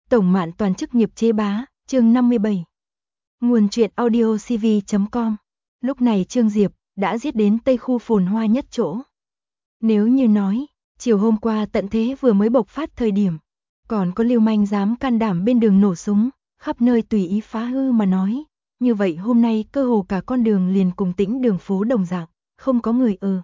Tổng Mạn Toàn chức nghiệp chế bá, chương 57. Nguồn truyện audiocv.com. Lúc này Trương Diệp đã giết đến Tây khu phồn hoa nhất chỗ. Nếu như nói, chiều hôm qua tận thế vừa mới bộc phát thời điểm, còn có lưu manh dám can đảm bên đường nổ súng, khắp nơi tùy ý phá hư mà nói, như vậy hôm nay cơ hồ cả con đường liền cùng tĩnh đường phố đồng dạng, không có người ở.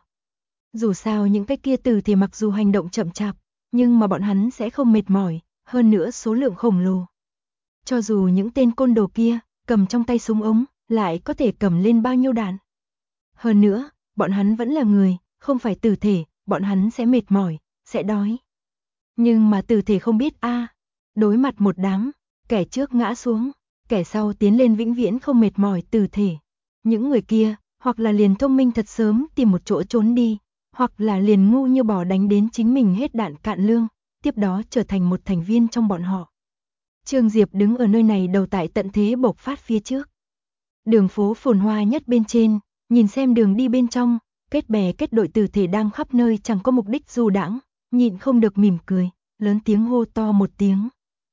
Dù sao những cái kia tử thì mặc dù hành động chậm chạp, nhưng mà bọn hắn sẽ không mệt mỏi, hơn nữa số lượng khổng lồ. Cho dù những tên côn đồ kia cầm trong tay súng ống, lại có thể cầm lên bao nhiêu đạn. Hơn nữa, bọn hắn vẫn là người, không phải tử thể, bọn hắn sẽ mệt mỏi, sẽ đói. Nhưng mà tử thể không biết đối mặt một đám, kẻ trước ngã xuống, kẻ sau tiến lên vĩnh viễn không mệt mỏi tử thể. Những người kia, hoặc là liền thông minh thật sớm tìm một chỗ trốn đi, hoặc là liền ngu như bò đánh đến chính mình hết đạn cạn lương, tiếp đó trở thành một thành viên trong bọn họ. Trương Diệp đứng ở nơi này đầu tại tận thế bộc phát phía trước. Đường phố phồn hoa nhất bên trên, nhìn xem đường đi bên trong, kết bè kết đội tử thể đang khắp nơi chẳng có mục đích du đãng, nhịn không được mỉm cười, lớn tiếng hô to một tiếng.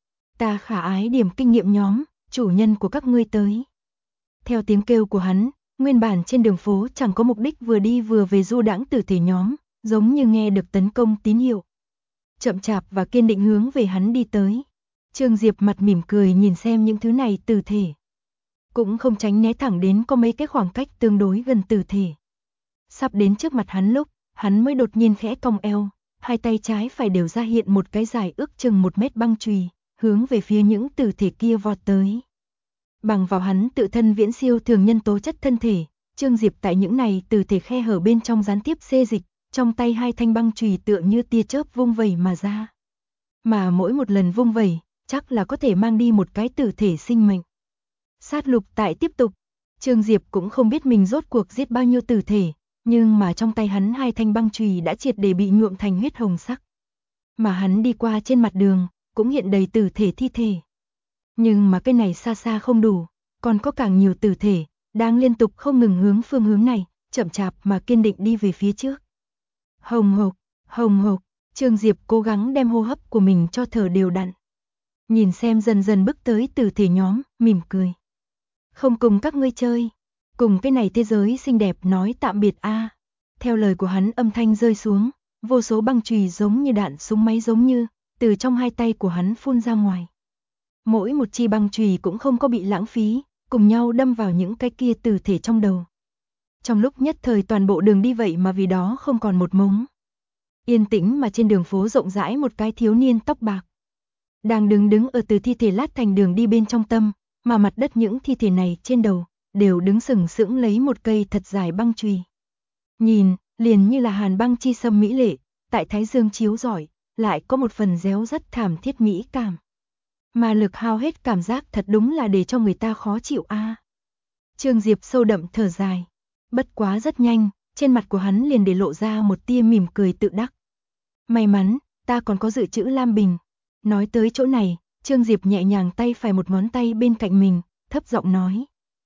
Ta khả ái điểm kinh nghiệm nhóm, chủ nhân của các ngươi tới. Theo tiếng kêu của hắn, nguyên bản trên đường phố chẳng có mục đích vừa đi vừa về du đãng tử thể nhóm, giống như nghe được tấn công tín hiệu. Chậm chạp và kiên định hướng về hắn đi tới. Trương Diệp mặt mỉm cười nhìn xem những thứ này tử thể. Cũng không tránh né thẳng đến có mấy cái khoảng cách tương đối gần tử thể. Sắp đến trước mặt hắn lúc, hắn mới đột nhiên khẽ cong eo, hai tay trái phải đều ra hiện một cái dài ước chừng 1 mét băng chùy, hướng về phía những tử thể kia vọt tới. Bằng vào hắn tự thân viễn siêu thường nhân tố chất thân thể, Trương Diệp tại những này tử thể khe hở bên trong gián tiếp xê dịch, trong tay hai thanh băng chùy tựa như tia chớp vung vẩy mà ra. Mà mỗi một lần vung vẩy, chắc là có thể mang đi một cái tử thể sinh mệnh. Sát lục tại tiếp tục, Trương Diệp cũng không biết mình rốt cuộc giết bao nhiêu tử thể, nhưng mà trong tay hắn hai thanh băng chùy đã triệt để bị nhuộm thành huyết hồng sắc. Mà hắn đi qua trên mặt đường, cũng hiện đầy tử thể thi thể. Nhưng mà cái này xa xa không đủ, còn có càng nhiều tử thể, đang liên tục không ngừng hướng phương hướng này, chậm chạp mà kiên định đi về phía trước. Hồng hộc, Trương Diệp cố gắng đem hô hấp của mình cho thở đều đặn. Nhìn xem dần dần bước tới tử thể nhóm, mỉm cười. Không cùng các ngươi chơi, cùng cái này thế giới xinh đẹp nói tạm biệt Theo lời của hắn âm thanh rơi xuống, vô số băng chùy giống như đạn súng máy giống như, từ trong hai tay của hắn phun ra ngoài. Mỗi một chi băng chùy cũng không có bị lãng phí, cùng nhau đâm vào những cái kia tử thể trong đầu. Trong lúc nhất thời toàn bộ đường đi vậy mà vì đó không còn một mống. Yên tĩnh mà trên đường phố rộng rãi một cái thiếu niên tóc bạc. Đang đứng ở từ thi thể lát thành đường đi bên trong tâm, mà mặt đất những thi thể này trên đầu, đều đứng sừng sững lấy một cây thật dài băng chùy. Nhìn, liền như là hàn băng chi sâm mỹ lệ, tại thái dương chiếu rọi, lại có một phần réo rắt thảm thiết mỹ cảm. Mà lực hao hết cảm giác thật đúng là để cho người ta khó chịu Trương Diệp sâu đậm thở dài. Bất quá rất nhanh, trên mặt của hắn liền để lộ ra một tia mỉm cười tự đắc. May mắn, ta còn có dự trữ lam bình. Nói tới chỗ này, Trương Diệp nhẹ nhàng tay phải một ngón tay bên cạnh mình, thấp giọng nói.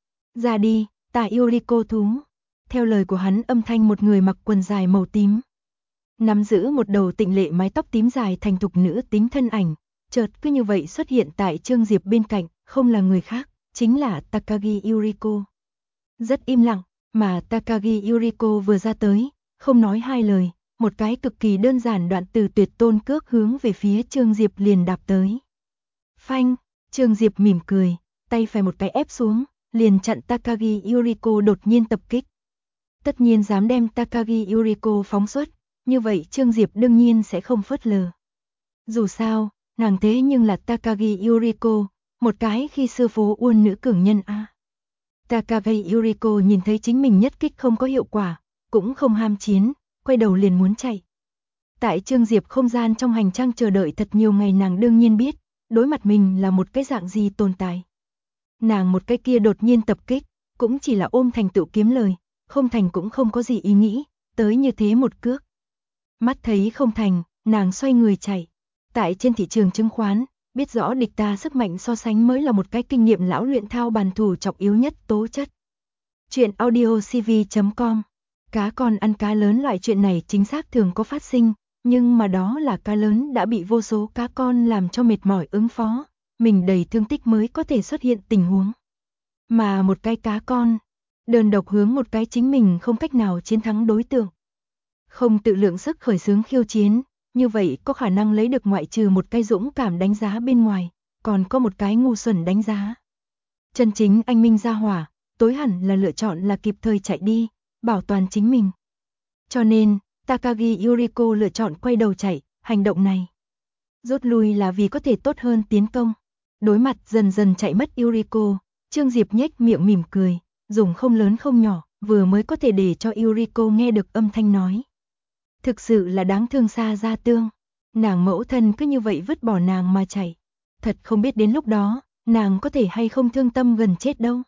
Ra đi, ta yêu Rico thú. Theo lời của hắn âm thanh một người mặc quần dài màu tím. Nắm giữ một đầu tịnh lệ mái tóc tím dài thành thục nữ tính thân ảnh, chợt cứ như vậy xuất hiện tại Trương Diệp bên cạnh, không là người khác, chính là Takagi Yuriko. Rất im lặng, mà Takagi Yuriko vừa ra tới, không nói hai lời, một cái cực kỳ đơn giản đoạn từ tuyệt tôn cước hướng về phía Trương Diệp liền đạp tới. Phanh, Trương Diệp mỉm cười, tay phải một cái ép xuống, liền chặn Takagi Yuriko đột nhiên tập kích. Tất nhiên dám đem Takagi Yuriko phóng xuất, như vậy Trương Diệp đương nhiên sẽ không phớt lờ. Dù sao, nàng thế nhưng là Takagi Yuriko, một cái khi xưa phố uôn nữ cường nhân Takagi Yuriko nhìn thấy chính mình nhất kích không có hiệu quả, cũng không ham chiến, quay đầu liền muốn chạy. Tại Trương Diệp không gian trong hành trang chờ đợi thật nhiều ngày nàng đương nhiên biết, đối mặt mình là một cái dạng gì tồn tại. Nàng một cái kia đột nhiên tập kích, cũng chỉ là ôm thành tựu kiếm lời, không thành cũng không có gì ý nghĩ, tới như thế một cước. Mắt thấy không thành, nàng xoay người chạy. Tại trên thị trường chứng khoán, biết rõ địch ta sức mạnh so sánh mới là một cái kinh nghiệm lão luyện thao bàn thủ trọng yếu nhất tố chất. Chuyện audiocv.com. Cá con ăn cá lớn loại chuyện này chính xác thường có phát sinh, nhưng mà đó là cá lớn đã bị vô số cá con làm cho mệt mỏi ứng phó, mình đầy thương tích mới có thể xuất hiện tình huống. Mà một cái cá con, đơn độc hướng một cái chính mình không cách nào chiến thắng đối tượng. Không tự lượng sức khởi xướng khiêu chiến, như vậy có khả năng lấy được ngoại trừ một cái dũng cảm đánh giá bên ngoài, còn có một cái ngu xuẩn đánh giá. Chân chính anh minh ra hỏa, tối hẳn là lựa chọn là kịp thời chạy đi, bảo toàn chính mình. Cho nên, Takagi Yuriko lựa chọn quay đầu chạy, hành động này. Rút lui là vì có thể tốt hơn tiến công. Đối mặt dần dần chạy mất Yuriko, Trương Diệp nhếch miệng mỉm cười, dùng không lớn không nhỏ, vừa mới có thể để cho Yuriko nghe được âm thanh nói. Thực sự là đáng thương Sa Gia Tương, nàng mẫu thân cứ như vậy vứt bỏ nàng mà chạy. Thật không biết đến lúc đó, nàng có thể hay không thương tâm gần chết đâu.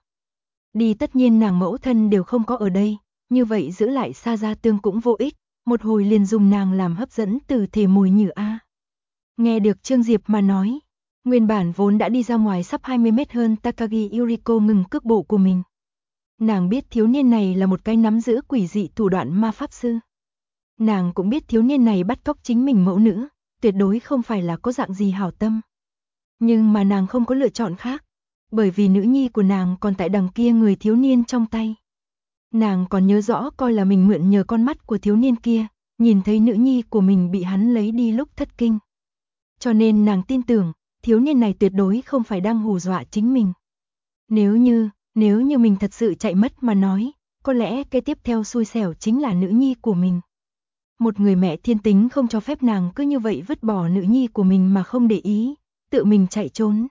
Đi tất nhiên nàng mẫu thân đều không có ở đây, như vậy giữ lại Sa Gia Tương cũng vô ích, một hồi liền dùng nàng làm hấp dẫn từ thể mùi nhử a. Nghe được Trương Diệp mà nói, nguyên bản vốn đã đi ra ngoài sắp 20 mét hơn Takagi Yuriko ngừng cước bộ của mình. Nàng biết thiếu niên này là một cái nắm giữ quỷ dị thủ đoạn ma pháp sư. Nàng cũng biết thiếu niên này bắt cóc chính mình mẫu nữ, tuyệt đối không phải là có dạng gì hảo tâm. Nhưng mà nàng không có lựa chọn khác, bởi vì nữ nhi của nàng còn tại đằng kia người thiếu niên trong tay. Nàng còn nhớ rõ coi là mình mượn nhờ con mắt của thiếu niên kia, nhìn thấy nữ nhi của mình bị hắn lấy đi lúc thất kinh. Cho nên nàng tin tưởng, thiếu niên này tuyệt đối không phải đang hù dọa chính mình. Nếu như mình thật sự chạy mất mà nói, có lẽ cái tiếp theo xui xẻo chính là nữ nhi của mình. Một người mẹ thiên tính không cho phép nàng cứ như vậy vứt bỏ nữ nhi của mình mà không để ý, tự mình chạy trốn.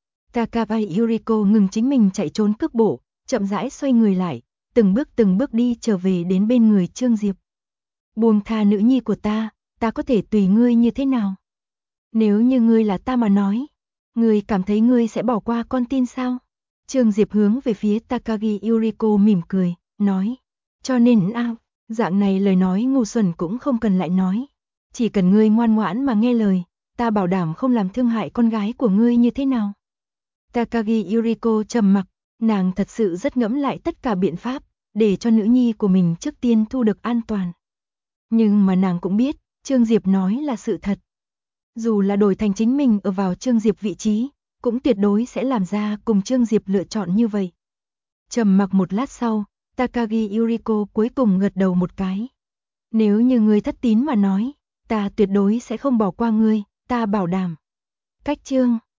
Takagi Yuriko ngừng chính mình chạy trốn cước bộ, chậm rãi xoay người lại, từng bước đi trở về đến bên người Trương Diệp. Buông tha nữ nhi của ta có thể tùy ngươi như thế nào? Nếu như ngươi là ta mà nói, ngươi cảm thấy ngươi sẽ bỏ qua con tin sao? Trương Diệp hướng về phía Takagi Yuriko mỉm cười, nói. Cho nên dạng này lời nói ngu xuẩn cũng không cần lại nói. Chỉ cần ngươi ngoan ngoãn mà nghe lời, ta bảo đảm không làm thương hại con gái của ngươi như thế nào. Takagi Yuriko trầm mặc, nàng thật sự rất ngẫm lại tất cả biện pháp, để cho nữ nhi của mình trước tiên thu được an toàn. Nhưng mà nàng cũng biết, Trương Diệp nói là sự thật. Dù là đổi thành chính mình ở vào Trương Diệp vị trí, cũng tuyệt đối sẽ làm ra cùng Trương Diệp lựa chọn như vậy. Trầm mặc một lát sau, Takagi Yuriko cuối cùng gật đầu một cái. Nếu như ngươi thất tín mà nói, ta tuyệt đối sẽ không bỏ qua ngươi, ta bảo đảm. Cách chương